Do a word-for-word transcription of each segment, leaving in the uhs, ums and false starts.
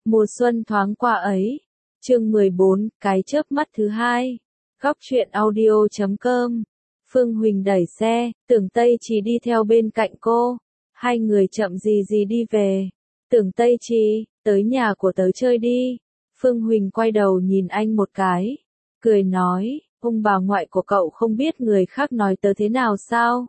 Mùa xuân thoáng qua ấy. Chương mười bốn, cái chớp mắt thứ hai. Góc truyện audio chấm com. Phương Huỳnh đẩy xe, Tưởng Tây Trì đi theo bên cạnh cô. Hai người chậm gì gì đi về. Tưởng Tây Trì, tới nhà của tớ chơi đi. Phương Huỳnh quay đầu nhìn anh một cái. Cười nói, ông bà ngoại của cậu không biết người khác nói tớ thế nào sao?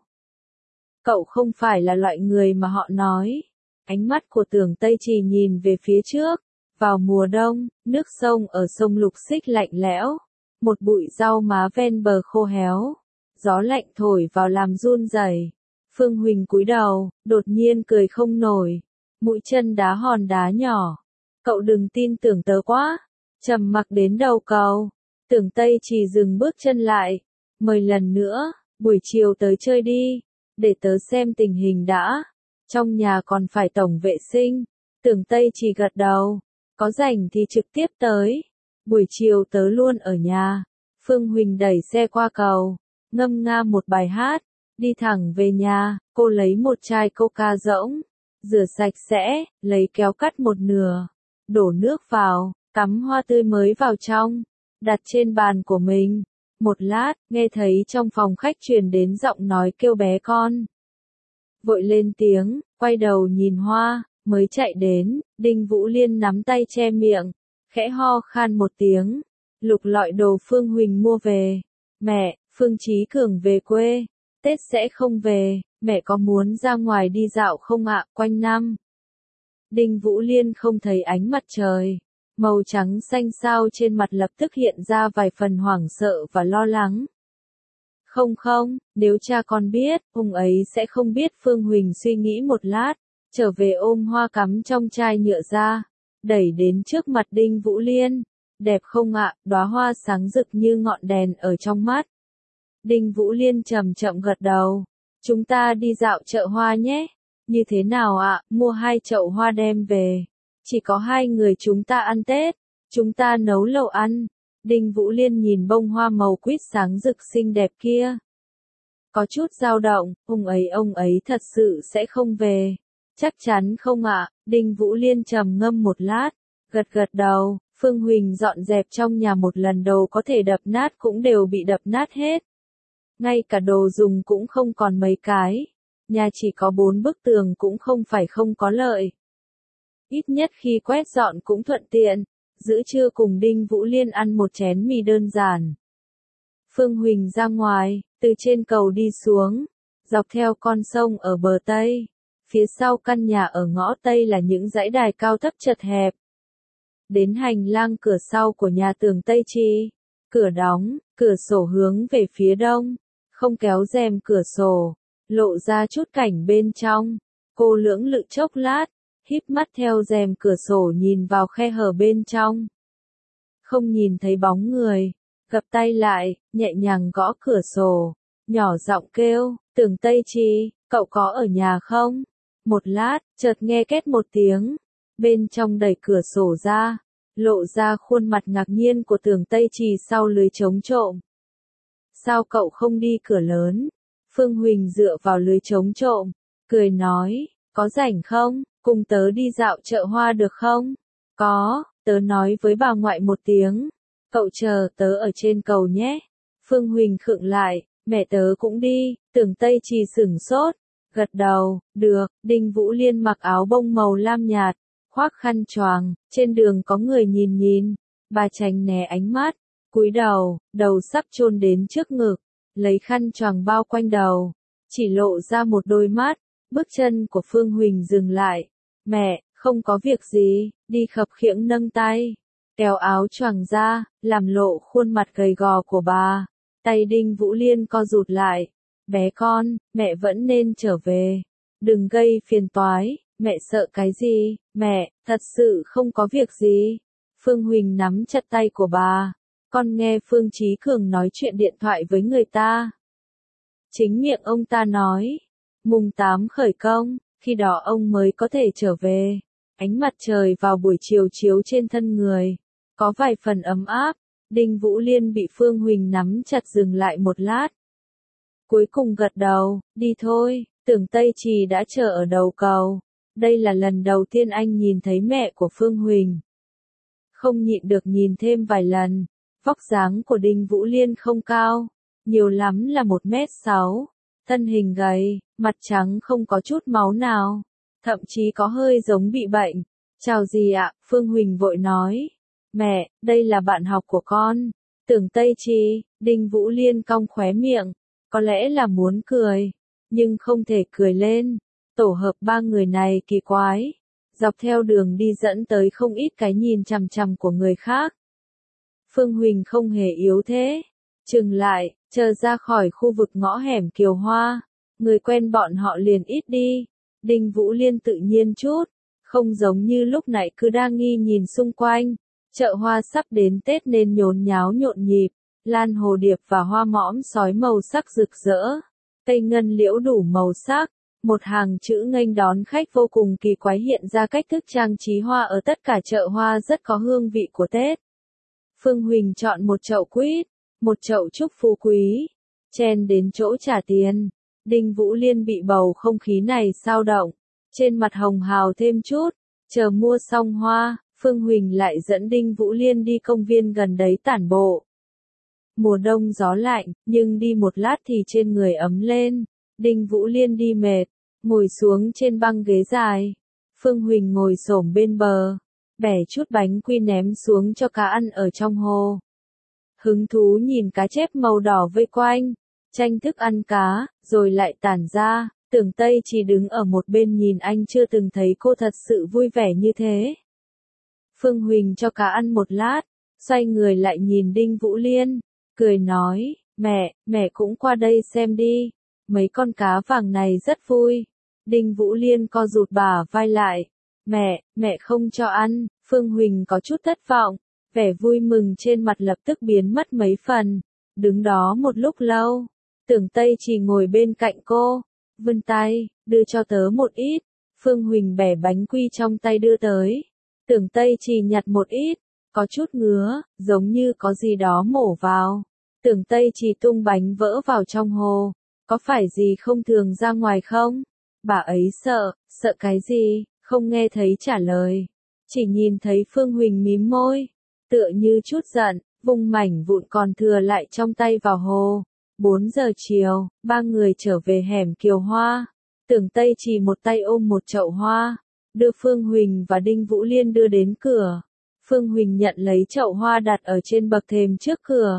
Cậu không phải là loại người mà họ nói. Ánh mắt của Tưởng Tây Trì nhìn về phía trước. Vào mùa đông, nước sông ở sông Lục Xích lạnh lẽo. Một bụi rau má ven bờ khô héo. Gió lạnh thổi vào làm run rẩy. Phương Huỳnh cúi đầu, đột nhiên cười không nổi. Mũi chân đá hòn đá nhỏ. Cậu đừng tin tưởng tớ quá. Trầm mặc đến đầu cầu. Tưởng Tây Trì dừng bước chân lại. Mời lần nữa, buổi chiều tới chơi đi. Để tớ xem tình hình đã. Trong nhà còn phải tổng vệ sinh. Tưởng Tây Trì gật đầu. Có rảnh thì trực tiếp tới. Buổi chiều tớ luôn ở nhà. Phương Huỳnh đẩy xe qua cầu. Ngâm nga một bài hát. Đi thẳng về nhà, cô lấy một chai coca rỗng. Rửa sạch sẽ, lấy kéo cắt một nửa. Đổ nước vào, cắm hoa tươi mới vào trong. Đặt trên bàn của mình. Một lát, nghe thấy trong phòng khách truyền đến giọng nói kêu bé con. Vội lên tiếng, quay đầu nhìn hoa, mới chạy đến. Đinh Vũ Liên nắm tay che miệng, khẽ ho khan một tiếng. Lục lọi đồ Phương Huỳnh mua về. Mẹ, Phương Chí Cường về quê. Tết sẽ không về, mẹ có muốn ra ngoài đi dạo không ạ, quanh năm? Đinh Vũ Liên không thấy ánh mặt trời. Màu trắng xanh xao trên mặt lập tức hiện ra vài phần hoảng sợ và lo lắng. Không không, nếu cha con biết, ông ấy sẽ không biết. Phương Huỳnh suy nghĩ một lát, trở về ôm hoa cắm trong chai nhựa ra, đẩy đến trước mặt Đinh Vũ Liên. Đẹp không ạ, đóa hoa sáng rực như ngọn đèn ở trong mắt. Đinh Vũ Liên chậm chậm gật đầu. Chúng ta đi dạo chợ hoa nhé. Như thế nào ạ, mua hai chậu hoa đem về. Chỉ có hai người chúng ta ăn Tết. Chúng ta nấu lẩu ăn. Đinh Vũ Liên nhìn bông hoa màu quýt sáng rực xinh đẹp kia. Có chút dao động, ông ấy ông ấy thật sự sẽ không về. Chắc chắn không ạ, Đinh Vũ Liên trầm ngâm một lát, gật gật đầu. Phương Huỳnh dọn dẹp trong nhà một lần, đồ có thể đập nát cũng đều bị đập nát hết. Ngay cả đồ dùng cũng không còn mấy cái. Nhà chỉ có bốn bức tường cũng không phải không có lợi. Ít nhất khi quét dọn cũng thuận tiện. Giữa trưa cùng Đinh Vũ Liên ăn một chén mì đơn giản. Phương Huỳnh ra ngoài, từ trên cầu đi xuống, dọc theo con sông ở bờ Tây. Phía sau căn nhà ở ngõ Tây là những dãy đài cao thấp chật hẹp. Đến hành lang cửa sau của nhà Tưởng Tây Trì. Cửa đóng, cửa sổ hướng về phía đông. Không kéo rèm cửa sổ, lộ ra chút cảnh bên trong. Cô lưỡng lự chốc lát, híp mắt theo rèm cửa sổ nhìn vào khe hở bên trong. Không nhìn thấy bóng người, gập tay lại, nhẹ nhàng gõ cửa sổ, nhỏ giọng kêu, Tưởng Tây Trì, cậu có ở nhà không? Một lát, chợt nghe két một tiếng, bên trong đẩy cửa sổ ra, lộ ra khuôn mặt ngạc nhiên của Tưởng Tây Trì sau lưới chống trộm. Sao cậu không đi cửa lớn? Phương Huỳnh dựa vào lưới chống trộm, cười nói, có rảnh không, cùng tớ đi dạo chợ hoa được không? Có, tớ nói với bà ngoại một tiếng, cậu chờ tớ ở trên cầu nhé. Phương Huỳnh khựng lại, mẹ tớ cũng đi. Tưởng Tây Trì sửng sốt, gật đầu, được. Đinh Vũ Liên mặc áo bông màu lam nhạt, khoác khăn choàng, trên đường có người nhìn nhìn, bà tránh né ánh mắt, cúi đầu, đầu sắp chôn đến trước ngực, lấy khăn choàng bao quanh đầu, chỉ lộ ra một đôi mắt. Bước chân của Phương Huỳnh dừng lại. Mẹ, không có việc gì. Đi khập khiễng nâng tay, kéo áo choàng ra, làm lộ khuôn mặt gầy gò của bà. Tay Đinh Vũ Liên co rụt lại. Bé con, mẹ vẫn nên trở về. Đừng gây phiền toái. Mẹ sợ cái gì? Mẹ, thật sự không có việc gì. Phương Huỳnh nắm chặt tay của bà. Con nghe Phương Chí Cường nói chuyện điện thoại với người ta. Chính miệng ông ta nói. Mùng tám khởi công, khi đó ông mới có thể trở về. Ánh mặt trời vào buổi chiều chiếu trên thân người. Có vài phần ấm áp. Đinh Vũ Liên bị Phương Huỳnh nắm chặt dừng lại một lát. Cuối cùng gật đầu, đi thôi. Tưởng Tây Trì đã chờ ở đầu cầu. Đây là lần đầu tiên anh nhìn thấy mẹ của Phương Huỳnh. không nhịn được nhìn thêm vài lần. Vóc dáng của Đinh Vũ Liên không cao, nhiều lắm là một mét sáu, thân hình gầy, mặt trắng không có chút máu nào, thậm chí có hơi giống bị bệnh. Chào gì ạ? Phương Huỳnh vội nói. Mẹ, đây là bạn học của con. Tưởng Tây Chi. Đinh Vũ Liên cong khóe miệng, có lẽ là muốn cười, nhưng không thể cười lên. Tổ hợp ba người này kỳ quái, dọc theo đường đi dẫn tới không ít cái nhìn chằm chằm của người khác. Phương Huỳnh không hề yếu thế, chừng lại, chờ ra khỏi khu vực ngõ hẻm Kiều Hoa, người quen bọn họ liền ít đi. Đinh Vũ Liên tự nhiên chút, không giống như lúc nãy cứ đang nghi nhìn xung quanh. Chợ hoa sắp đến Tết nên nhốn nháo nhộn nhịp, lan hồ điệp và hoa mõm sói màu sắc rực rỡ, cây ngân liễu đủ màu sắc, một hàng chữ nghênh đón khách vô cùng kỳ quái hiện ra cách thức trang trí hoa ở tất cả chợ hoa rất có hương vị của Tết. Phương Huỳnh chọn một chậu quýt, một chậu chúc phú quý, chen đến chỗ trả tiền. Đinh Vũ Liên bị bầu không khí này xao động, trên mặt hồng hào thêm chút, chờ mua xong hoa. Phương Huỳnh lại dẫn Đinh Vũ Liên đi công viên gần đấy tản bộ. Mùa đông gió lạnh, nhưng đi một lát thì trên người ấm lên. Đinh Vũ Liên đi mệt, ngồi xuống trên băng ghế dài. Phương Huỳnh ngồi xổm bên bờ, bẻ chút bánh quy ném xuống cho cá ăn ở trong hồ. Hứng thú nhìn cá chép màu đỏ vây quanh, tranh thức ăn cá, rồi lại tản ra. Tưởng Tây chỉ đứng ở một bên nhìn anh chưa từng thấy cô thật sự vui vẻ như thế. Phương Huỳnh cho cá ăn một lát, xoay người lại nhìn Đinh Vũ Liên, cười nói, mẹ, mẹ cũng qua đây xem đi, mấy con cá vàng này rất vui. Đinh Vũ Liên co rụt bả vai lại, mẹ, mẹ không cho ăn. Phương Huỳnh có chút thất vọng, vẻ vui mừng trên mặt lập tức biến mất mấy phần, đứng đó một lúc lâu. Tưởng Tây chỉ ngồi bên cạnh cô, vươn tay, đưa cho tớ một ít. Phương Huỳnh bẻ bánh quy trong tay đưa tới. Tưởng Tây chỉ nhặt một ít, có chút ngứa, giống như có gì đó mổ vào. Tưởng Tây chỉ tung bánh vỡ vào trong hồ, có phải gì không thường ra ngoài không? Bà ấy sợ, sợ cái gì, không nghe thấy trả lời. Chỉ nhìn thấy Phương Huỳnh mím môi, tựa như chút giận, vung mảnh vụn còn thừa lại trong tay vào hồ. Bốn giờ chiều, ba người trở về hẻm Kiều Hoa. Tưởng Tây chỉ một tay ôm một chậu hoa, đưa Phương Huỳnh và Đinh Vũ Liên đưa đến cửa. Phương Huỳnh nhận lấy chậu hoa đặt ở trên bậc thềm trước cửa.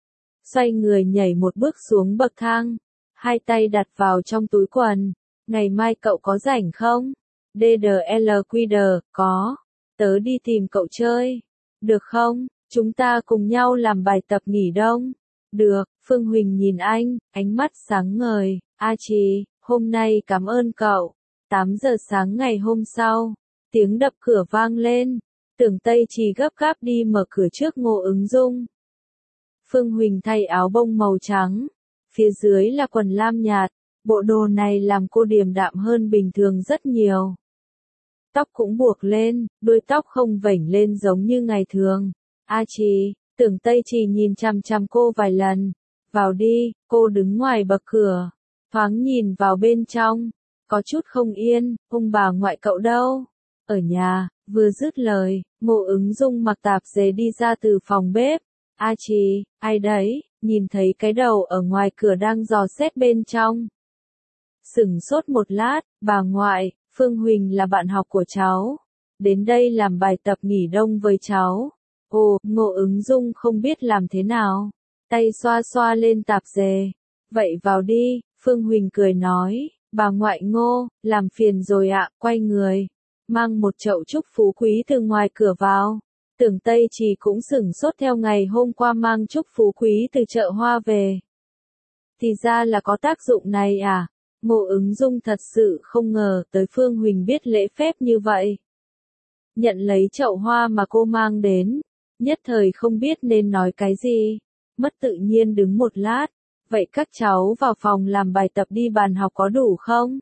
Xoay người nhảy một bước xuống bậc thang, hai tay đặt vào trong túi quần. Ngày mai cậu có rảnh không? đê đê lờ quy đê, có. Tớ đi tìm cậu chơi. Được không? Chúng ta cùng nhau làm bài tập nghỉ đông. Được. Phương Huỳnh nhìn anh, ánh mắt sáng ngời. A Trì, hôm nay cảm ơn cậu. tám giờ sáng ngày hôm sau, tiếng đập cửa vang lên. Tưởng Tây chỉ gấp gáp đi mở cửa trước Ngô Ứng Dung. Phương Huỳnh thay áo bông màu trắng, phía dưới là quần lam nhạt, bộ đồ này làm cô điềm đạm hơn bình thường rất nhiều. Tóc cũng buộc lên, đuôi tóc không vểnh lên giống như ngày thường. A Trì, Tưởng Tây chỉ nhìn chằm chằm cô vài lần. Vào đi. Cô đứng ngoài bậc cửa, thoáng nhìn vào bên trong, có chút không yên. Ông bà ngoại cậu đâu? Ở nhà. Vừa dứt lời, Ngô Ứng Dung mặc tạp dề đi ra từ phòng bếp. A Trì, ai đấy? Nhìn thấy cái đầu ở ngoài cửa đang dò xét bên trong. Sửng sốt một lát, bà ngoại, Phương Huỳnh là bạn học của cháu, đến đây làm bài tập nghỉ đông với cháu. Ồ, Ngô Ứng Dung không biết làm thế nào, tay xoa xoa lên tạp dề. Vậy vào đi. Phương Huỳnh cười nói, bà ngoại Ngô, làm phiền rồi ạ. Quay người, mang một chậu chúc phú quý từ ngoài cửa vào. Tưởng Tây chỉ cũng sửng sốt theo ngày hôm qua mang chúc phú quý từ chợ hoa về. Thì ra là có tác dụng này à? Ngô Ứng Dung thật sự không ngờ tới Phương Huỳnh biết lễ phép như vậy. Nhận lấy chậu hoa mà cô mang đến, nhất thời không biết nên nói cái gì, mất tự nhiên đứng một lát. Vậy các cháu vào phòng làm bài tập đi, bàn học có đủ không?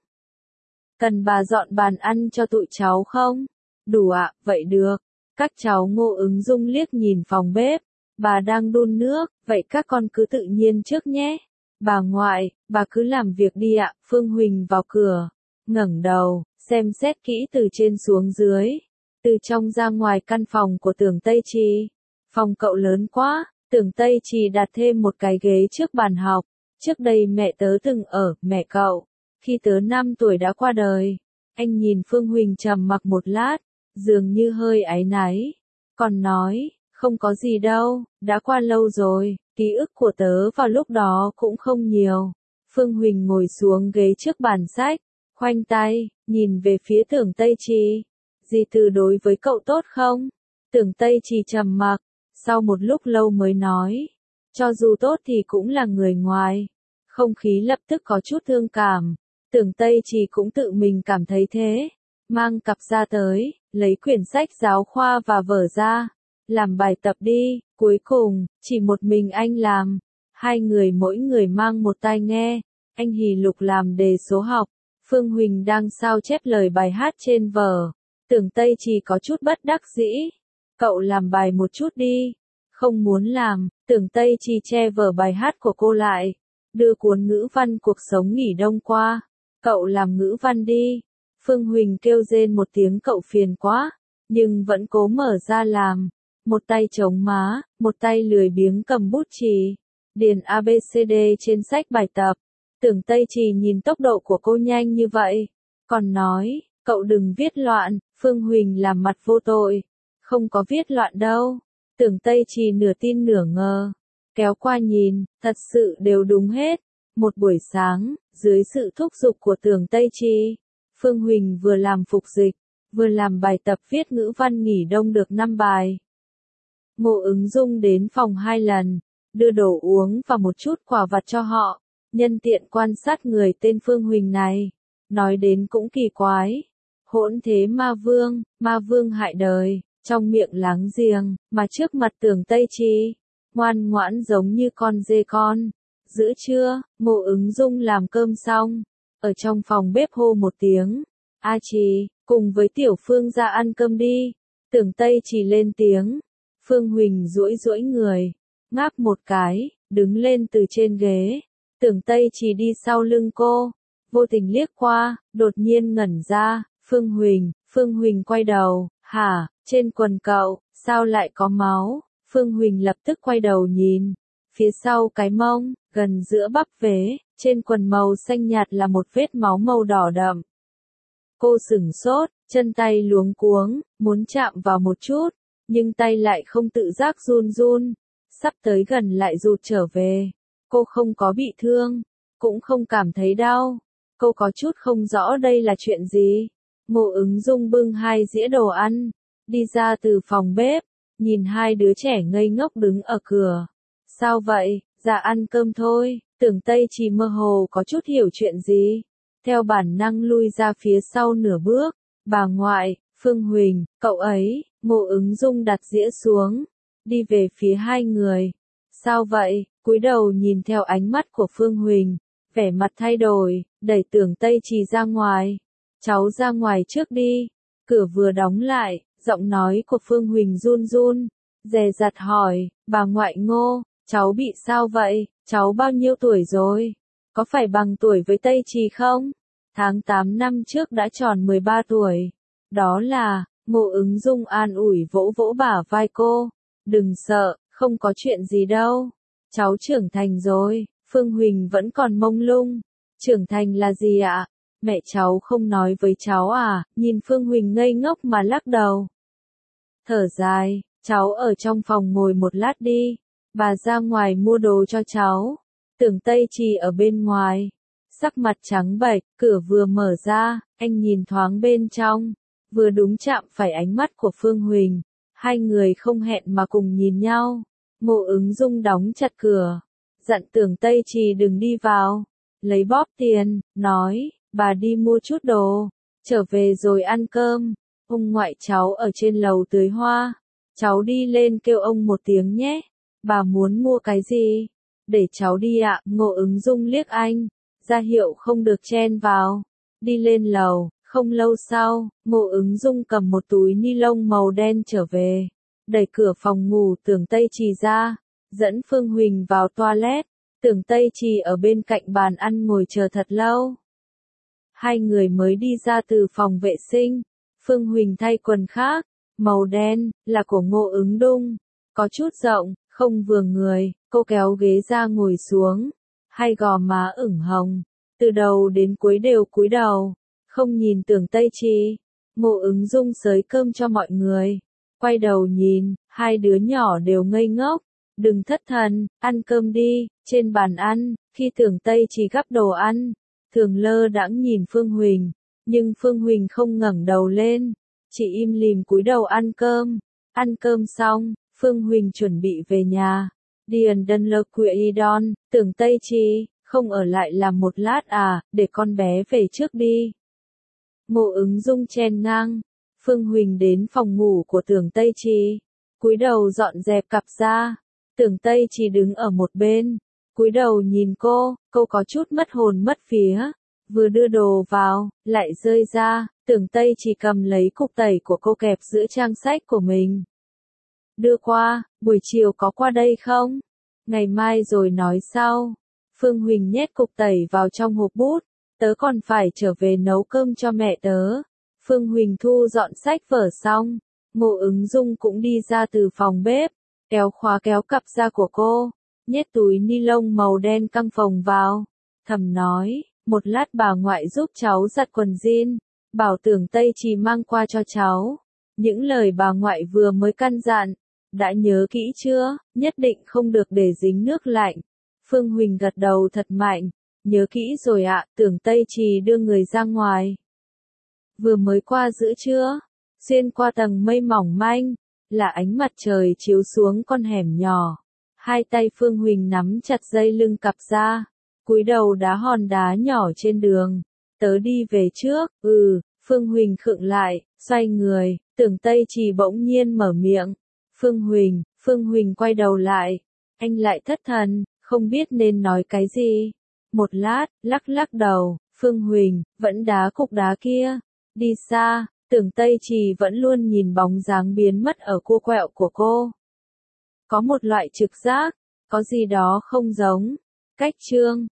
Cần bà dọn bàn ăn cho tụi cháu không? Đủ ạ. Vậy được. Các cháu. Ngô Ứng Dung liếc nhìn phòng bếp, bà đang đun nước, vậy các con cứ tự nhiên trước nhé. Bà ngoại, bà cứ làm việc đi ạ. Phương Huỳnh vào cửa, ngẩng đầu, xem xét kỹ từ trên xuống dưới. từ trong ra ngoài căn phòng của Tưởng Tây Trì. Phòng cậu lớn quá, Tưởng Tây Trì đặt thêm một cái ghế trước bàn học. Trước đây mẹ tớ từng ở, mẹ cậu, khi tớ năm tuổi đã qua đời. Anh nhìn Phương Huỳnh trầm mặc một lát, dường như hơi áy náy. Còn nói, không có gì đâu, đã qua lâu rồi, ký ức của tớ vào lúc đó cũng không nhiều. Phương Huỳnh ngồi xuống ghế trước bàn sách, khoanh tay, nhìn về phía Tưởng Tây Trì. Dì Từ đối với cậu tốt không? Tưởng Tây Trì trầm mặc, sau một lúc lâu mới nói, cho dù tốt thì cũng là người ngoài. Không khí lập tức có chút thương cảm. Tưởng Tây Trì cũng tự mình cảm thấy thế. Mang cặp ra tới, lấy quyển sách giáo khoa và vở ra. Làm bài tập đi, cuối cùng, chỉ một mình anh làm. Hai người mỗi người mang một tai nghe. Anh hì lục làm đề số học. Phương Huỳnh đang sao chép lời bài hát trên vở. Tưởng Tây Trì có chút bất đắc dĩ. Cậu làm bài một chút đi. Không muốn làm, Tưởng Tây Trì che vở bài hát của cô lại. Đưa cuốn ngữ văn cuộc sống nghỉ đông qua. Cậu làm ngữ văn đi. Phương Huỳnh kêu rên một tiếng cậu phiền quá. Nhưng vẫn cố mở ra làm. Một tay chống má, một tay lười biếng cầm bút chì. Điền a bê xê đê trên sách bài tập. Tưởng Tây Trì nhìn tốc độ của cô nhanh như vậy. Còn nói, cậu đừng viết loạn. Phương Huỳnh làm mặt vô tội. Không có viết loạn đâu. Tưởng Tây Trì nửa tin nửa ngờ. Kéo qua nhìn, thật sự đều đúng hết. Một buổi sáng, dưới sự thúc giục của Tưởng Tây Trì, Phương Huỳnh vừa làm phục dịch, vừa làm bài tập viết ngữ văn nghỉ đông được năm bài. Ngô Ứng Dung đến phòng hai lần, đưa đồ uống và một chút quà vặt cho họ, nhân tiện quan sát người tên Phương Huỳnh này. Nói đến cũng kỳ quái. Hỗn thế ma vương, ma vương hại đời, trong miệng láng giềng, mà trước mặt Tưởng Tây Trì, ngoan ngoãn giống như con dê con. Giữa trưa, Ngô Ứng Dung làm cơm xong, ở trong phòng bếp hô một tiếng, A Trì, cùng với Tiểu Phương ra ăn cơm đi. Tưởng Tây Trì lên tiếng. Phương Huỳnh duỗi duỗi người, ngáp một cái, đứng lên từ trên ghế. Tưởng Tây Trì đi sau lưng cô, vô tình liếc qua, đột nhiên ngẩn ra. Phương Huỳnh, Phương Huỳnh quay đầu, hả, trên quần cậu, sao lại có máu? Phương Huỳnh lập tức quay đầu nhìn, phía sau cái mông, gần giữa bắp vế, trên quần màu xanh nhạt là một vết máu màu đỏ đậm. Cô sửng sốt, chân tay luống cuống, muốn chạm vào một chút, nhưng tay lại không tự giác run run, sắp tới gần lại rụt trở về. Cô không có bị thương, cũng không cảm thấy đau, cô có chút không rõ đây là chuyện gì. Ngô Ứng Dung bưng hai dĩa đồ ăn, đi ra từ phòng bếp, nhìn hai đứa trẻ ngây ngốc đứng ở cửa. Sao vậy, ra ăn cơm thôi. Tưởng Tây Trì mơ hồ có chút hiểu chuyện gì. Theo bản năng lui ra phía sau nửa bước. Bà ngoại, Phương Huỳnh, cậu ấy. Ngô Ứng Dung đặt dĩa xuống, đi về phía hai người. Sao vậy? Cúi đầu nhìn theo ánh mắt của Phương Huỳnh, vẻ mặt thay đổi, đẩy Tưởng Tây Trì ra ngoài. Cháu ra ngoài trước đi. Cửa vừa đóng lại, giọng nói của Phương Huỳnh run run, dè dặt hỏi, bà ngoại Ngô, cháu bị sao vậy? Cháu bao nhiêu tuổi rồi? Có phải bằng tuổi với Tây Trì không? Tháng tám năm trước đã tròn mười ba tuổi. Đó là, Ngô Ứng Dung an ủi vỗ vỗ bả vai cô. Đừng sợ, không có chuyện gì đâu. Cháu trưởng thành rồi. Phương Huỳnh vẫn còn mông lung. Trưởng thành là gì ạ? Mẹ cháu không nói với cháu à? Nhìn Phương Huỳnh ngây ngốc mà lắc đầu. Thở dài, cháu ở trong phòng ngồi một lát đi. Bà ra ngoài mua đồ cho cháu. Tưởng Tây Trì ở bên ngoài. Sắc mặt trắng bệch, cửa vừa mở ra, anh nhìn thoáng bên trong. Vừa đúng chạm phải ánh mắt của Phương Huỳnh. Hai người không hẹn mà cùng nhìn nhau. Ngô Ứng Dung đóng chặt cửa, dặn Tưởng Tây Trì đừng đi vào. Lấy bóp tiền, nói, bà đi mua chút đồ, trở về rồi ăn cơm. Ông ngoại cháu ở trên lầu tưới hoa. Cháu đi lên kêu ông một tiếng nhé. Bà muốn mua cái gì? Để cháu đi ạ. Ngô Ứng Dung liếc anh, ra hiệu không được chen vào. Đi lên lầu, không lâu sau, Ngô Ứng Dung cầm một túi ni lông màu đen trở về. Đẩy cửa phòng ngủ Tưởng Tây Trì ra, dẫn Phương Huỳnh vào toilet. Tưởng Tây Trì ở bên cạnh bàn ăn ngồi chờ thật lâu. Hai người mới đi ra từ phòng vệ sinh. Phương Huỳnh thay quần khác, màu đen, là của Ngô Ứng Đung. Có chút rộng, không vừa người, cô kéo ghế ra ngồi xuống. Hai gò má ửng hồng, từ đầu đến cuối đều cúi đầu, không nhìn Tưởng Tây Trì. Ngô Ứng Dung xới cơm cho mọi người. Quay đầu nhìn, hai đứa nhỏ đều ngây ngốc. Đừng thất thần, ăn cơm đi, trên bàn ăn. Khi Tưởng Tây Trì gắp đồ ăn, Thường lơ đãng nhìn Phương Huỳnh, nhưng Phương Huỳnh không ngẩng đầu lên, chỉ im lìm cúi đầu ăn cơm. Ăn cơm xong, Phương Huỳnh chuẩn bị về nhà. Điền Đân Lơ Quỵ Đon, Tưởng Tây Trì, không ở lại làm một lát à, để con bé về trước đi. Ngô Ứng Dung chen ngang. Phương Huỳnh đến phòng ngủ của Tưởng Tây Trì, cúi đầu dọn dẹp cặp da. Tưởng Tây Trì đứng ở một bên, cúi đầu nhìn cô, cô có chút mất hồn mất vía. Vừa đưa đồ vào, lại rơi ra, Tưởng Tây Trì cầm lấy cục tẩy của cô kẹp giữa trang sách của mình. Đưa qua, buổi chiều có qua đây không? Ngày mai rồi nói sau. Phương Huỳnh nhét cục tẩy vào trong hộp bút. Tớ còn phải trở về nấu cơm cho mẹ tớ. Phương Huỳnh thu dọn sách vở xong. Ngô Ứng Dung cũng đi ra từ phòng bếp, kéo khóa kéo cặp da của cô, nhét túi ni lông màu đen căng phồng vào. Thầm nói, một lát bà ngoại giúp cháu giặt quần jean, bảo Tưởng Tây Trì mang qua cho cháu. Những lời bà ngoại vừa mới căn dặn, đã nhớ kỹ chưa? Nhất định không được để dính nước lạnh. Phương Huỳnh gật đầu thật mạnh, nhớ kỹ rồi ạ. Tưởng Tây Trì đưa người ra ngoài. Vừa mới qua giữa trưa, xuyên qua tầng mây mỏng manh, là ánh mặt trời chiếu xuống con hẻm nhỏ. Hai tay Phương Huỳnh nắm chặt dây lưng cặp da, cúi đầu đá hòn đá nhỏ trên đường. Tớ đi về trước. Ừ. Phương Huỳnh khựng lại, xoay người. Tưởng Tây Trì bỗng nhiên mở miệng. Phương Huỳnh. Phương Huỳnh quay đầu lại. Anh lại thất thần, không biết nên nói cái gì. Một lát, lắc lắc đầu. Phương Huỳnh, vẫn đá cục đá kia. Đi xa. Tưởng Tây Trì vẫn luôn nhìn bóng dáng biến mất ở cua quẹo của cô. Có một loại trực giác, có gì đó không giống. Cách chương